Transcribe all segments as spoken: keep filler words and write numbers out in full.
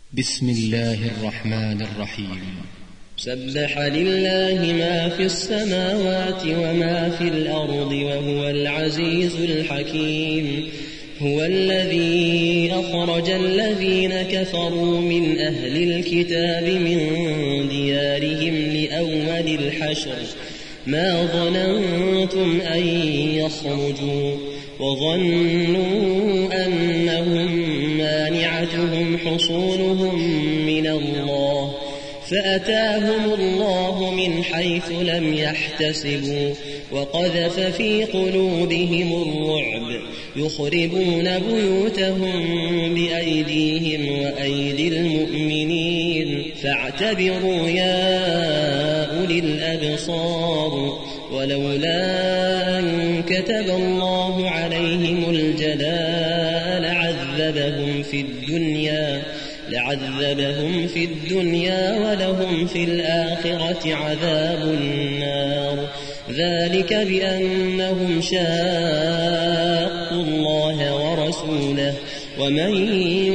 بسم الله الرحمن الرحيم. سبح لله ما في السماوات وما في الأرض وهو العزيز الحكيم. هو الذي أخرج الذين كفروا من أهل الكتاب من ديارهم لأول الحشر ما ظننتم أن يخرجوا وظنوا أنهم مانعتهم حصونهم من الله فأتاهم الله من حيث لم يحتسبوا وقذف في قلوبهم الرعب يخربون بيوتهم بأيديهم وأيدي المؤمنين فاعتبروا يا أولي الأبصار. ولولا أن كتب الله عليهم الجلاء لعذبهم في الدنيا لعذبهم في الدنيا ولهم في الآخرة عذاب النار. ذلك بأنهم شاقوا الله ورسوله ومن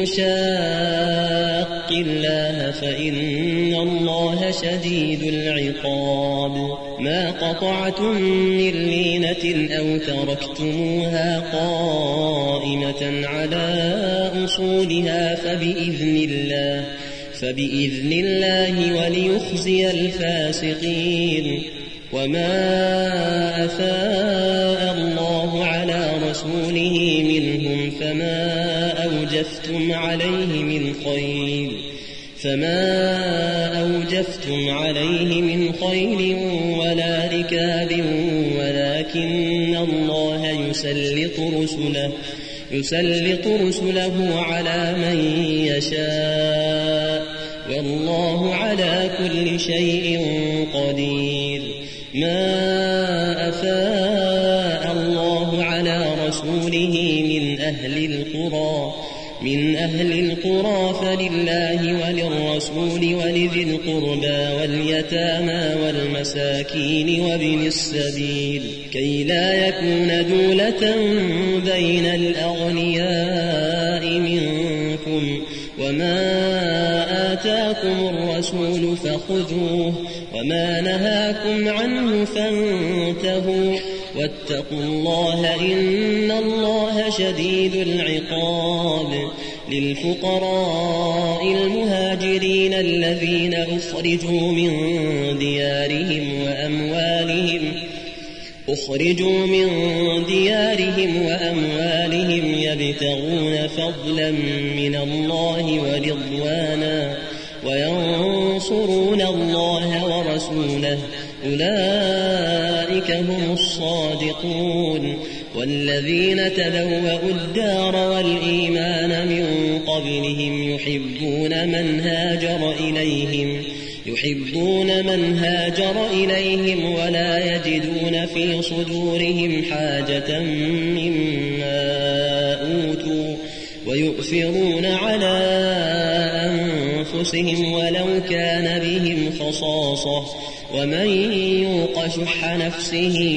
يشاق الله فإن الله شديد العقاب. ما قطعتم من لينة أو تركتموها قائمة على أصولها فبإذن الله فبإذن الله وليخزي الفاسقين. وما أفاء الله على رسوله منهم فما أوجفتم عليه من خيل فما أوجفتم عليه من خيل ولا ركاب ولكن الله يسلط رسله يسلط رسله على من يشاء والله على كل شيء قدير. ما أفاء الله على رسوله من أهل القرى من أهل القرى فلله وللرسول ولذي القربى واليتامى والمساكين وابن السبيل كي لا يكون دولة بين الأغنياء منكم. وما آتاكم الرسول فخذوه وما نهاكم عنه فانتهوا واتقوا الله إن الله شديد العقاب. للفقراء المهاجرين الذين أخرجوا من ديارهم وأموالهم أخرجوا من ديارهم وأموالهم يبتغون فضلا من الله ورضوانا وينصرون الله ورسوله أولئك هم الصادقون. والذين تبوأوا الدار والإيمان من قبلهم يحبون من هاجر إليهم يحبون من هاجر إليهم ولا يجدون في صدورهم حاجة مما أوتوا ويؤثرون على أنفسهم ولو كان بهم خصاصة ومن يوق شح نفسه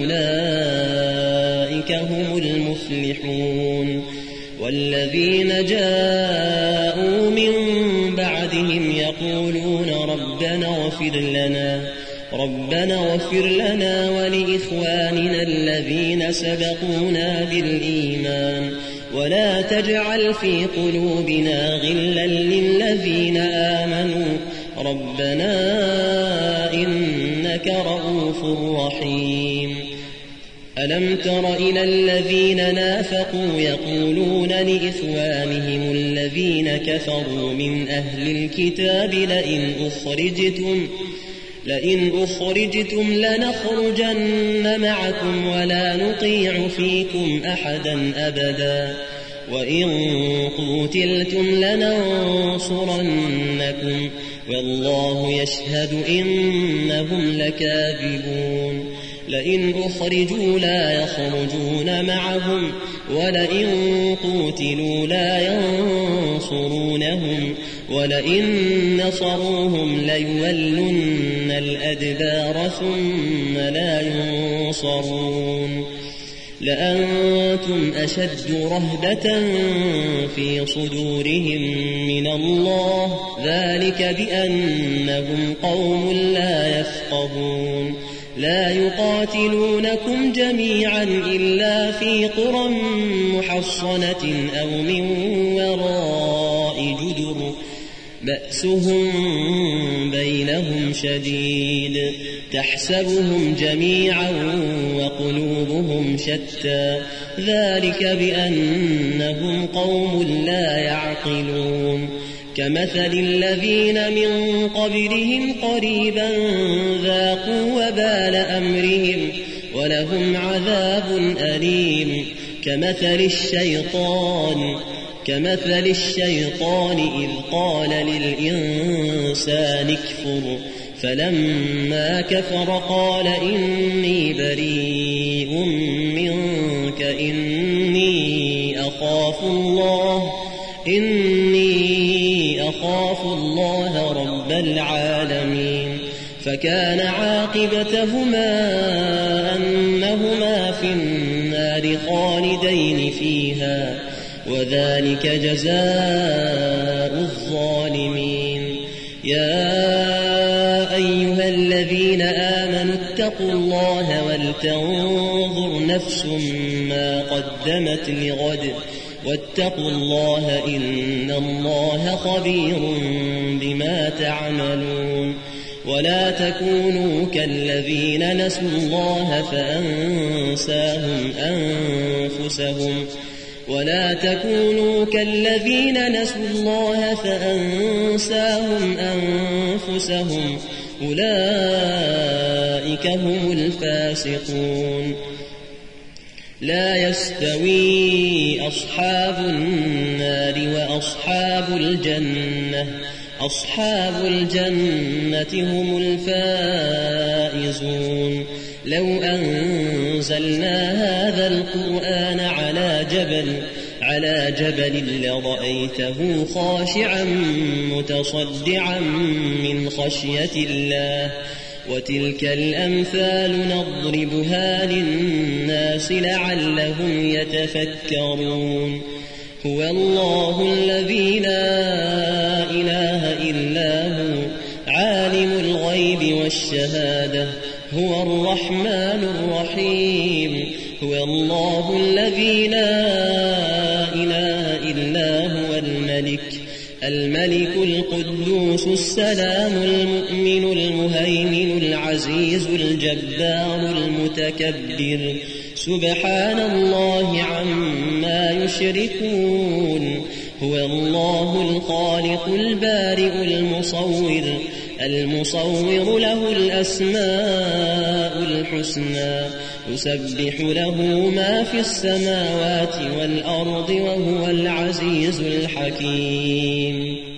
فأولئك هم المفلحون. والذين جاءوا من بعدهم يقولون ربنا اغفر لنا ربنا اغفر لنا ولإخواننا الذين سبقونا بالإيمان ولا تجعل في قلوبنا غلا للذين آمنوا ربنا إنك رؤوف رحيم. ألم تر إلى الذين نافقوا يقولون لإخوانهم الذين كفروا من أهل الكتاب لئن أخرجتم لئن أخرجتم لنخرجن معكم ولا نطيع فيكم أحدا أبدا وإن قتلتم لننصرنكم والله يشهد إنهم لكاذبون. لئن أخرجوا لا يخرجون معهم ولئن قتلوا لا ينصرونهم ولئن نصروهم ليولن الأدبار ثم لا ينصرون. لأنتم أشد رهبة في صدورهم من الله، ذلك بأنهم قوم لا يفقهون. لا يقاتلونكم جميعا إلا في قرى محصنة أو من وراء جدر بأسهم بينهم شديد، تحسبهم جميعا وقلوبهم شتى، ذلك بأنهم قوم لا يعقلون. كمثل الذين من قبلهم قريبا ذاقوا وبال أمرهم ولهم عذاب أليم. كمثل الشيطان كمثل الشيطان إذ قال للإنسان اكفر فلما كفر قال إني بريء منك إني أخاف الله إني أخاف الله رب العالمين. فكان عاقبتهما أنهما في النار خالدين فيها، وذلك جزاء الظالمين. يا أيها الذين آمنوا اتقوا الله ولتنظر نفس ما قدمت لغد واتقوا الله إن الله خبير بما تعملون. ولا تكونوا كالذين نسوا الله فأنساهم أنفسهم ولا تكونوا كالذين نسوا الله فأنساهم أنفسهم أولئك هم الفاسقون. لا يستوي أصحاب النار وأصحاب الجنة أصحاب الجنة هم الفائزون. لو أنزلنا هذا القرآن على جبل على جبل لرأيته خاشعا متصدعا من خشية الله. وتلك الأمثال نضربها للناس لعلهم يتفكرون. هو الله الذي لا إله إلا هو عالم الغيب والشهادة هو الرحمن الرحيم. هو الله الذي لا إله إلا هو الملك الملك القدوس السلام المؤمن المهيمن العزيز الجبار المتكبر. سبحان الله عما يشركون. هو الله الخالق البارئ المصور المصور له الأسماء الحسنى يسبح له ما في السماوات والأرض وهو العزيز الحكيم.